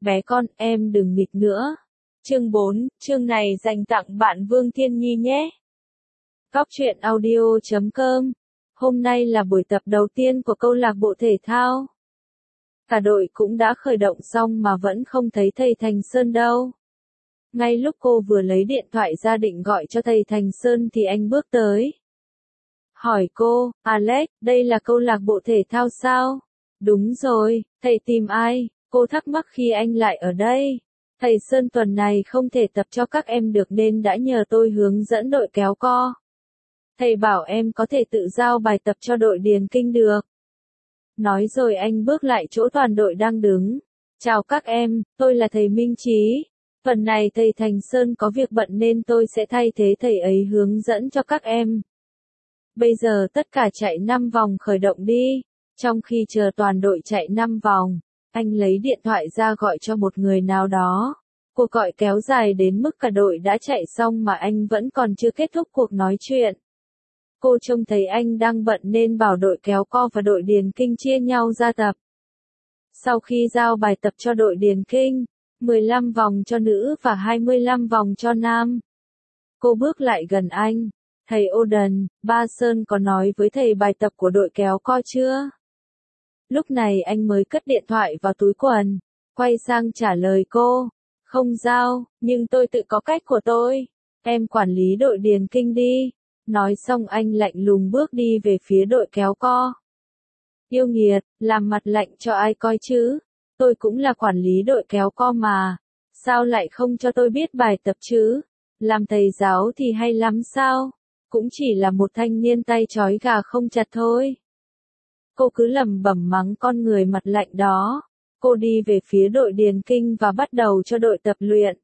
Bé con, em đừng nghịch nữa. Chương 4, chương này dành tặng bạn Vương Thiên Nhi nhé. Góc truyện audio.com. Hôm nay là buổi tập đầu tiên của câu lạc bộ thể thao. Cả đội cũng đã khởi động xong mà vẫn không thấy thầy Thành Sơn đâu. Ngay lúc cô vừa lấy điện thoại ra định gọi cho thầy Thành Sơn thì anh bước tới. Hỏi cô, Alex, đây là câu lạc bộ thể thao sao? Đúng rồi, thầy tìm ai? Cô thắc mắc khi anh lại ở đây. Thầy Sơn tuần này không thể tập cho các em được nên đã nhờ tôi hướng dẫn đội kéo co. Thầy bảo em có thể tự giao bài tập cho đội điền kinh được. Nói rồi anh bước lại chỗ toàn đội đang đứng. Chào các em, tôi là thầy Minh Chí. Phần này thầy Thành Sơn có việc bận nên tôi sẽ thay thế thầy ấy hướng dẫn cho các em. Bây giờ tất cả chạy 5 vòng khởi động đi. Trong khi chờ toàn đội chạy 5 vòng, anh lấy điện thoại ra gọi cho một người nào đó. Cuộc gọi kéo dài đến mức cả đội đã chạy xong mà anh vẫn còn chưa kết thúc cuộc nói chuyện. Cô trông thấy anh đang bận nên bảo đội kéo co và đội điền kinh chia nhau ra tập. Sau khi giao bài tập cho đội điền kinh, 15 vòng cho nữ và 25 vòng cho nam. Cô bước lại gần anh. Thầy Oden, ba Sơn có nói với thầy bài tập của đội kéo co chưa? Lúc này anh mới cất điện thoại vào túi quần, quay sang trả lời cô. Không giao, nhưng tôi tự có cách của tôi. Em quản lý đội điền kinh đi. Nói xong anh lạnh lùng bước đi về phía đội kéo co. Yêu nghiệt, làm mặt lạnh cho ai coi chứ? Tôi cũng là quản lý đội kéo co mà. Sao lại không cho tôi biết bài tập chứ? Làm thầy giáo thì hay lắm sao? Cũng chỉ là một thanh niên tay trói gà không chặt thôi. Cô cứ lẩm bẩm mắng con người mặt lạnh đó. Cô đi về phía đội điền kinh và bắt đầu cho đội tập luyện.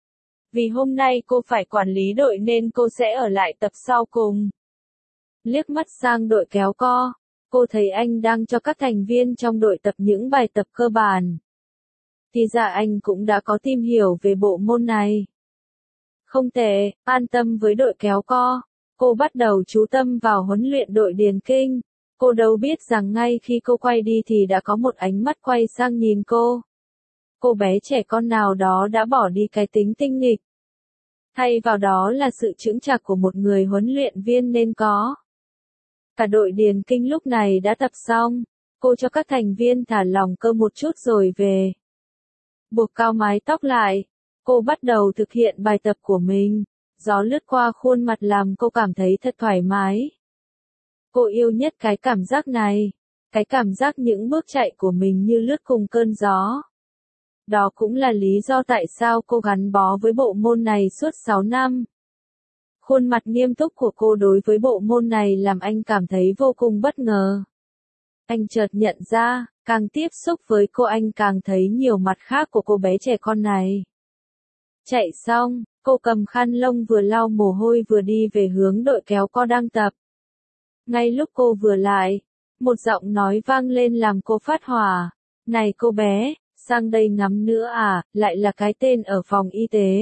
Vì hôm nay cô phải quản lý đội nên cô sẽ ở lại tập sau cùng. Liếc mắt sang đội kéo co, cô thấy anh đang cho các thành viên trong đội tập những bài tập cơ bản. Thì ra anh cũng đã có tìm hiểu về bộ môn này. Không tệ, an tâm với đội kéo co. Cô bắt đầu chú tâm vào huấn luyện đội điền kinh. Cô đâu biết rằng ngay khi cô quay đi thì đã có một ánh mắt quay sang nhìn cô. Cô bé trẻ con nào đó đã bỏ đi cái tính tinh nghịch. Thay vào đó là sự chững chạc của một người huấn luyện viên nên có. Cả đội điền kinh lúc này đã tập xong. Cô cho các thành viên thả lỏng cơ một chút rồi về. Buộc cao mái tóc lại. Cô bắt đầu thực hiện bài tập của mình. Gió lướt qua khuôn mặt làm cô cảm thấy thật thoải mái. Cô yêu nhất cái cảm giác này. Cái cảm giác những bước chạy của mình như lướt cùng cơn gió. Đó cũng là lý do tại sao cô gắn bó với bộ môn này suốt 6 năm. Khuôn mặt nghiêm túc của cô đối với bộ môn này làm anh cảm thấy vô cùng bất ngờ. Anh chợt nhận ra, càng tiếp xúc với cô anh càng thấy nhiều mặt khác của cô bé trẻ con này. Chạy xong, cô cầm khăn lông vừa lau mồ hôi vừa đi về hướng đội kéo co đang tập. Ngay lúc cô vừa lại, một giọng nói vang lên làm cô phát hỏa. Này cô bé, sang đây ngắm nữa à, lại là cái tên ở phòng y tế.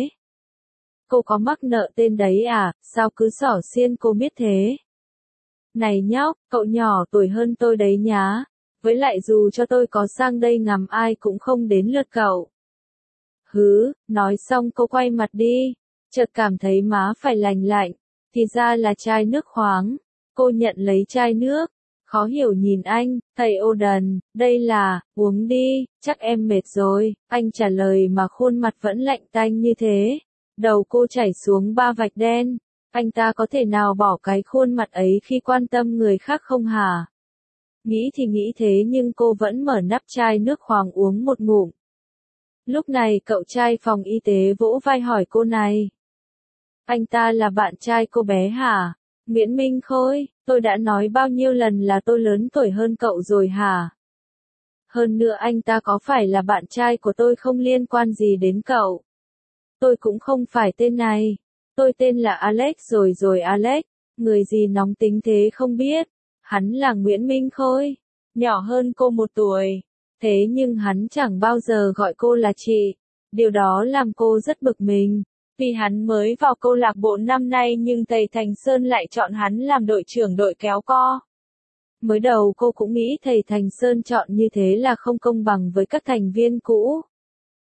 Cô có mắc nợ tên đấy à, sao cứ xỏ xiên cô biết thế? Này nhóc, cậu nhỏ tuổi hơn tôi đấy nhá. Với lại dù cho tôi có sang đây ngắm ai cũng không đến lượt cậu. Hứ, nói xong cô quay mặt đi. Chợt cảm thấy má phải lành lạnh. Thì ra là chai nước khoáng. Cô nhận lấy chai nước. Khó hiểu nhìn anh, thầy Oden, đây là, uống đi, chắc em mệt rồi. Anh trả lời mà khuôn mặt vẫn lạnh tanh như thế. Đầu cô chảy xuống 3 vạch đen. Anh ta có thể nào bỏ cái khuôn mặt ấy khi quan tâm người khác không hả? Nghĩ thì nghĩ thế nhưng cô vẫn mở nắp chai nước khoáng uống một ngụm. Lúc này cậu trai phòng y tế vỗ vai hỏi cô này. Anh ta là bạn trai cô bé hả? Nguyễn Minh Khôi, tôi đã nói bao nhiêu lần là tôi lớn tuổi hơn cậu rồi hả? Hơn nữa anh ta có phải là bạn trai của tôi không liên quan gì đến cậu. Tôi cũng không phải tên này. Tôi tên là Alex rồi Alex. Người gì nóng tính thế không biết. Hắn là Nguyễn Minh Khôi. Nhỏ hơn cô 1 tuổi. Thế nhưng hắn chẳng bao giờ gọi cô là chị. Điều đó làm cô rất bực mình. Vì hắn mới vào câu lạc bộ năm nay nhưng thầy Thành Sơn lại chọn hắn làm đội trưởng đội kéo co. Mới đầu cô cũng nghĩ thầy Thành Sơn chọn như thế là không công bằng với các thành viên cũ.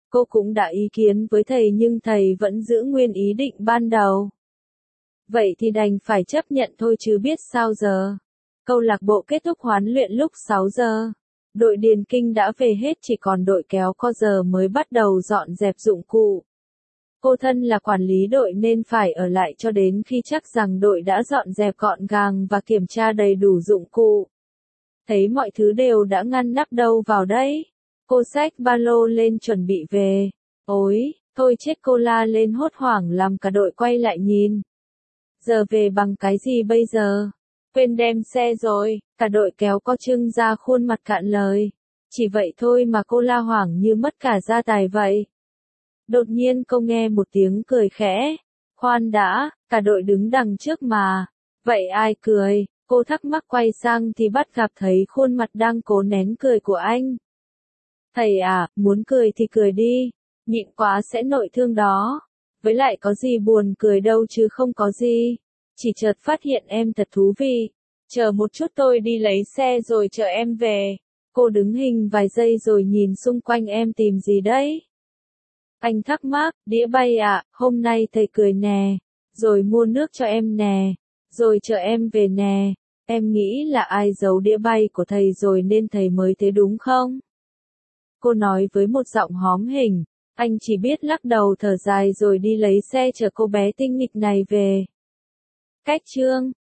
Cô cũng đã ý kiến với thầy nhưng thầy vẫn giữ nguyên ý định ban đầu. Vậy thì đành phải chấp nhận thôi chứ biết sao giờ. Câu lạc bộ kết thúc huấn luyện lúc 6 giờ. Đội điền kinh đã về hết, chỉ còn đội kéo co giờ mới bắt đầu dọn dẹp dụng cụ. Cô thân là quản lý đội nên phải ở lại cho đến khi chắc rằng đội đã dọn dẹp gọn gàng và kiểm tra đầy đủ dụng cụ. Thấy mọi thứ đều đã ngăn nắp đâu vào đấy. Cô xách ba lô lên chuẩn bị về. Ôi, thôi chết, cô la lên hốt hoảng làm cả đội quay lại nhìn. Giờ về bằng cái gì bây giờ? Quên đem xe rồi, cả đội kéo co trưng ra khuôn mặt cạn lời. Chỉ vậy thôi mà cô la hoảng như mất cả gia tài vậy. Đột nhiên cô nghe một tiếng cười khẽ. Khoan đã, cả đội đứng đằng trước mà. Vậy ai cười? Cô thắc mắc quay sang thì bắt gặp thấy khuôn mặt đang cố nén cười của anh. Thầy à, muốn cười thì cười đi. Nhịn quá sẽ nội thương đó. Với lại có gì buồn cười đâu chứ không có gì. Chỉ chợt phát hiện em thật thú vị. Chờ một chút tôi đi lấy xe rồi chờ em về. Cô đứng hình vài giây rồi nhìn xung quanh, em tìm gì đấy? Anh thắc mắc, đĩa bay à, hôm nay thầy cười nè. Rồi mua nước cho em nè. Rồi chờ em về nè. Em nghĩ là ai giấu đĩa bay của thầy rồi nên thầy mới thế đúng không? Cô nói với một giọng hóm hình. Anh chỉ biết lắc đầu thở dài rồi đi lấy xe chở cô bé tinh nghịch này về. Cách chương